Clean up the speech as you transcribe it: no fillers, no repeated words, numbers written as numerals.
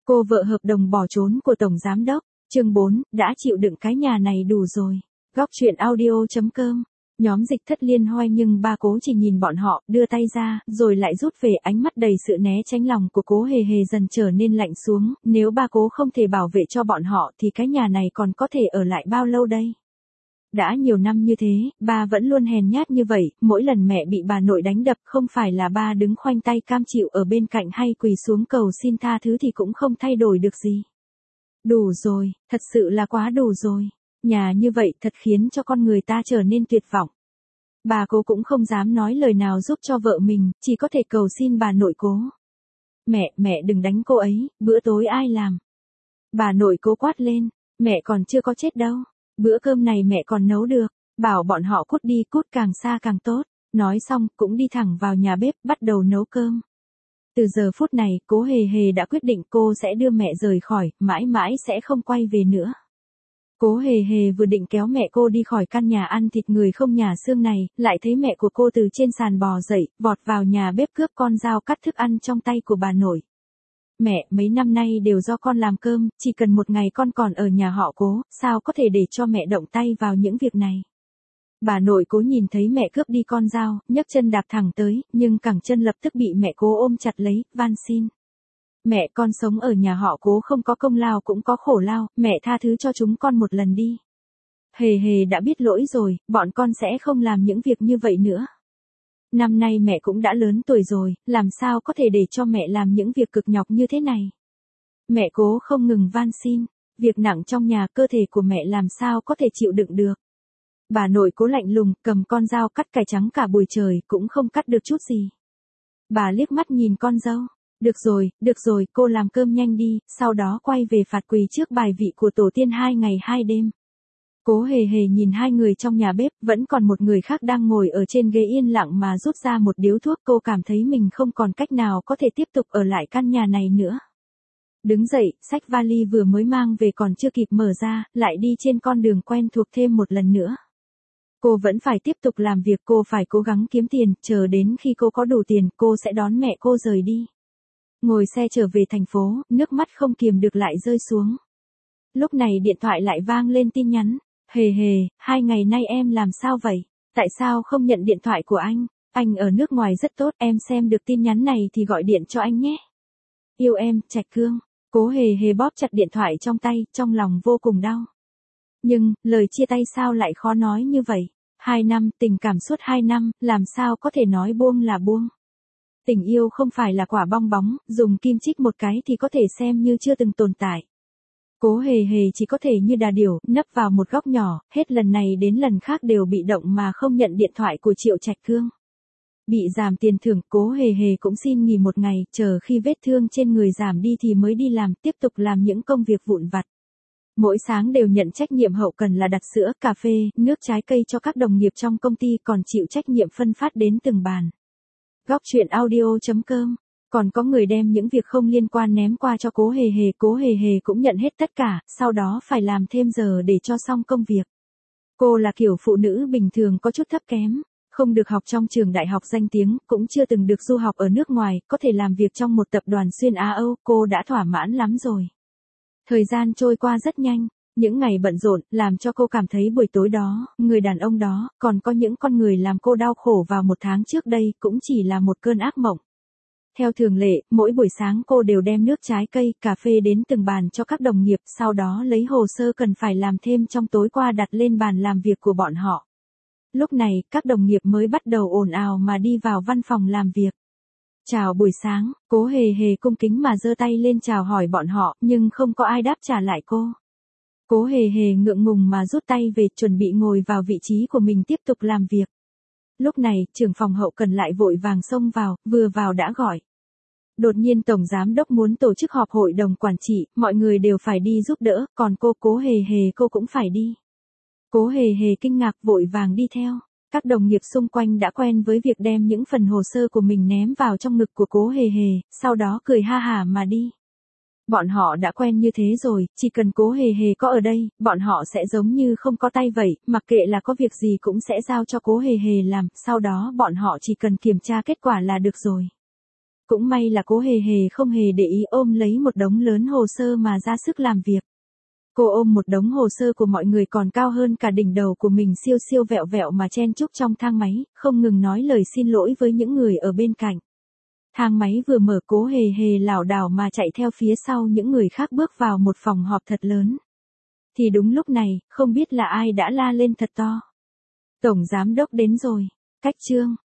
Cô vợ hợp đồng bỏ trốn của Tổng Giám đốc. Chương 4, đã chịu đựng cái nhà này đủ rồi. Góc truyện audio.com. Nhóm Dịch Thất liên hoan nhưng ba Cố chỉ nhìn bọn họ, đưa tay ra, rồi lại rút về. Ánh mắt đầy sự né tránh. Lòng của Cố Hề Hề dần trở nên lạnh xuống. Nếu ba Cố không thể bảo vệ cho bọn họ thì cái nhà này còn có thể ở lại bao lâu đây? Đã nhiều năm như thế, ba vẫn luôn hèn nhát như vậy. Mỗi lần mẹ bị bà nội đánh đập, không phải là ba đứng khoanh tay cam chịu ở bên cạnh hay quỳ xuống cầu xin tha thứ thì cũng không thay đổi được gì. Đủ rồi, thật sự là quá đủ rồi. Nhà như vậy thật khiến cho con người ta trở nên tuyệt vọng. Bà Cố cũng không dám nói lời nào giúp cho vợ mình, chỉ có thể cầu xin bà nội Cố. Mẹ đừng đánh cô ấy, bữa tối ai làm? Bà nội Cố quát lên, mẹ còn chưa có chết đâu. Bữa cơm này mẹ còn nấu được, bảo bọn họ cút đi, cút càng xa càng tốt. Nói xong, cũng đi thẳng vào nhà bếp, bắt đầu nấu cơm. Từ giờ phút này, Cố Hề Hề đã quyết định cô sẽ đưa mẹ rời khỏi, mãi mãi sẽ không quay về nữa. Cố Hề Hề vừa định kéo mẹ cô đi khỏi căn nhà ăn thịt người không nhà xương này, lại thấy mẹ của cô từ trên sàn bò dậy, vọt vào nhà bếp cướp con dao cắt thức ăn trong tay của bà nội. Mẹ, mấy năm nay đều do con làm cơm, chỉ cần một ngày con còn ở nhà họ Cố, sao có thể để cho mẹ động tay vào những việc này. Bà nội Cố nhìn thấy mẹ cướp đi con dao, nhấc chân đạp thẳng tới, nhưng cẳng chân lập tức bị mẹ Cố ôm chặt lấy, van xin. Mẹ, con sống ở nhà họ Cố không có công lao cũng có khổ lao, mẹ tha thứ cho chúng con một lần đi. Hề Hề đã biết lỗi rồi, bọn con sẽ không làm những việc như vậy nữa. Năm nay mẹ cũng đã lớn tuổi rồi, làm sao có thể để cho mẹ làm những việc cực nhọc như thế này. Mẹ Cố không ngừng van xin, việc nặng trong nhà cơ thể của mẹ làm sao có thể chịu đựng được. Bà nội Cố lạnh lùng, cầm con dao cắt cải trắng cả buổi trời, cũng không cắt được chút gì. Bà liếc mắt nhìn con dâu, được rồi, cô làm cơm nhanh đi, sau đó quay về phạt quỳ trước bài vị của tổ tiên 2 ngày 2 đêm. Cố Hề Hề nhìn hai người trong nhà bếp, vẫn còn một người khác đang ngồi ở trên ghế yên lặng mà rút ra một điếu thuốc. Cô cảm thấy mình không còn cách nào có thể tiếp tục ở lại căn nhà này nữa. Đứng dậy, xách vali vừa mới mang về còn chưa kịp mở ra, lại đi trên con đường quen thuộc thêm một lần nữa. Cô vẫn phải tiếp tục làm việc, cô phải cố gắng kiếm tiền, chờ đến khi cô có đủ tiền, cô sẽ đón mẹ cô rời đi. Ngồi xe trở về thành phố, nước mắt không kiềm được lại rơi xuống. Lúc này điện thoại lại vang lên tin nhắn. Hề Hề, 2 ngày nay em làm sao vậy? Tại sao không nhận điện thoại của anh? Anh ở nước ngoài rất tốt, em xem được tin nhắn này thì gọi điện cho anh nhé. Yêu em, Trạch Cương. Cố Hề Hề bóp chặt điện thoại trong tay, trong lòng vô cùng đau. Nhưng, lời chia tay sao lại khó nói như vậy? 2 năm, tình cảm suốt 2 năm, làm sao có thể nói buông là buông? Tình yêu không phải là quả bong bóng, dùng kim chích một cái thì có thể xem như chưa từng tồn tại. Cố Hề Hề chỉ có thể như đà điểu, nấp vào một góc nhỏ, hết lần này đến lần khác đều bị động mà không nhận điện thoại của Triệu Trạch Cương. Bị giảm tiền thưởng, Cố Hề Hề cũng xin nghỉ một ngày, chờ khi vết thương trên người giảm đi thì mới đi làm, tiếp tục làm những công việc vụn vặt. Mỗi sáng đều nhận trách nhiệm hậu cần là đặt sữa, cà phê, nước trái cây cho các đồng nghiệp trong công ty, còn chịu trách nhiệm phân phát đến từng bàn. Góc truyện audio.com. Còn có người đem những việc không liên quan ném qua cho Cố Hề Hề, Cố Hề Hề cũng nhận hết tất cả, sau đó phải làm thêm giờ để cho xong công việc. Cô là kiểu phụ nữ bình thường có chút thấp kém, không được học trong trường đại học danh tiếng, cũng chưa từng được du học ở nước ngoài, có thể làm việc trong một tập đoàn xuyên Á Âu, cô đã thỏa mãn lắm rồi. Thời gian trôi qua rất nhanh, những ngày bận rộn, làm cho cô cảm thấy buổi tối đó, người đàn ông đó, còn có những con người làm cô đau khổ vào 1 tháng trước đây, cũng chỉ là một cơn ác mộng. Theo thường lệ, mỗi buổi sáng cô đều đem nước trái cây, cà phê đến từng bàn cho các đồng nghiệp, sau đó lấy hồ sơ cần phải làm thêm trong tối qua đặt lên bàn làm việc của bọn họ. Lúc này, các đồng nghiệp mới bắt đầu ồn ào mà đi vào văn phòng làm việc. Chào buổi sáng, Cố Hề Hề cung kính mà giơ tay lên chào hỏi bọn họ, nhưng không có ai đáp trả lại cô. Cố Hề Hề ngượng ngùng mà rút tay về, chuẩn bị ngồi vào vị trí của mình tiếp tục làm việc. Lúc này, trưởng phòng hậu cần lại vội vàng xông vào, vừa vào đã gọi. Đột nhiên Tổng Giám đốc muốn tổ chức họp hội đồng quản trị, mọi người đều phải đi giúp đỡ, còn cô Cố Hề Hề cô cũng phải đi. Cố Hề Hề kinh ngạc vội vàng đi theo. Các đồng nghiệp xung quanh đã quen với việc đem những phần hồ sơ của mình ném vào trong ngực của Cố Hề Hề, sau đó cười ha hả mà đi. Bọn họ đã quen như thế rồi, chỉ cần Cố Hề Hề có ở đây, bọn họ sẽ giống như không có tay vậy, mặc kệ là có việc gì cũng sẽ giao cho Cố Hề Hề làm, sau đó bọn họ chỉ cần kiểm tra kết quả là được rồi. Cũng may là Cố Hề Hề không hề để ý ôm lấy một đống lớn hồ sơ mà ra sức làm việc. Cô ôm một đống hồ sơ của mọi người còn cao hơn cả đỉnh đầu của mình siêu siêu vẹo vẹo mà chen chúc trong thang máy, không ngừng nói lời xin lỗi với những người ở bên cạnh. Thang máy vừa mở, Cố Hề Hề lảo đảo mà chạy theo phía sau những người khác bước vào một phòng họp thật lớn. Thì đúng lúc này, không biết là ai đã la lên thật to. Tổng giám đốc đến rồi. Cách chương.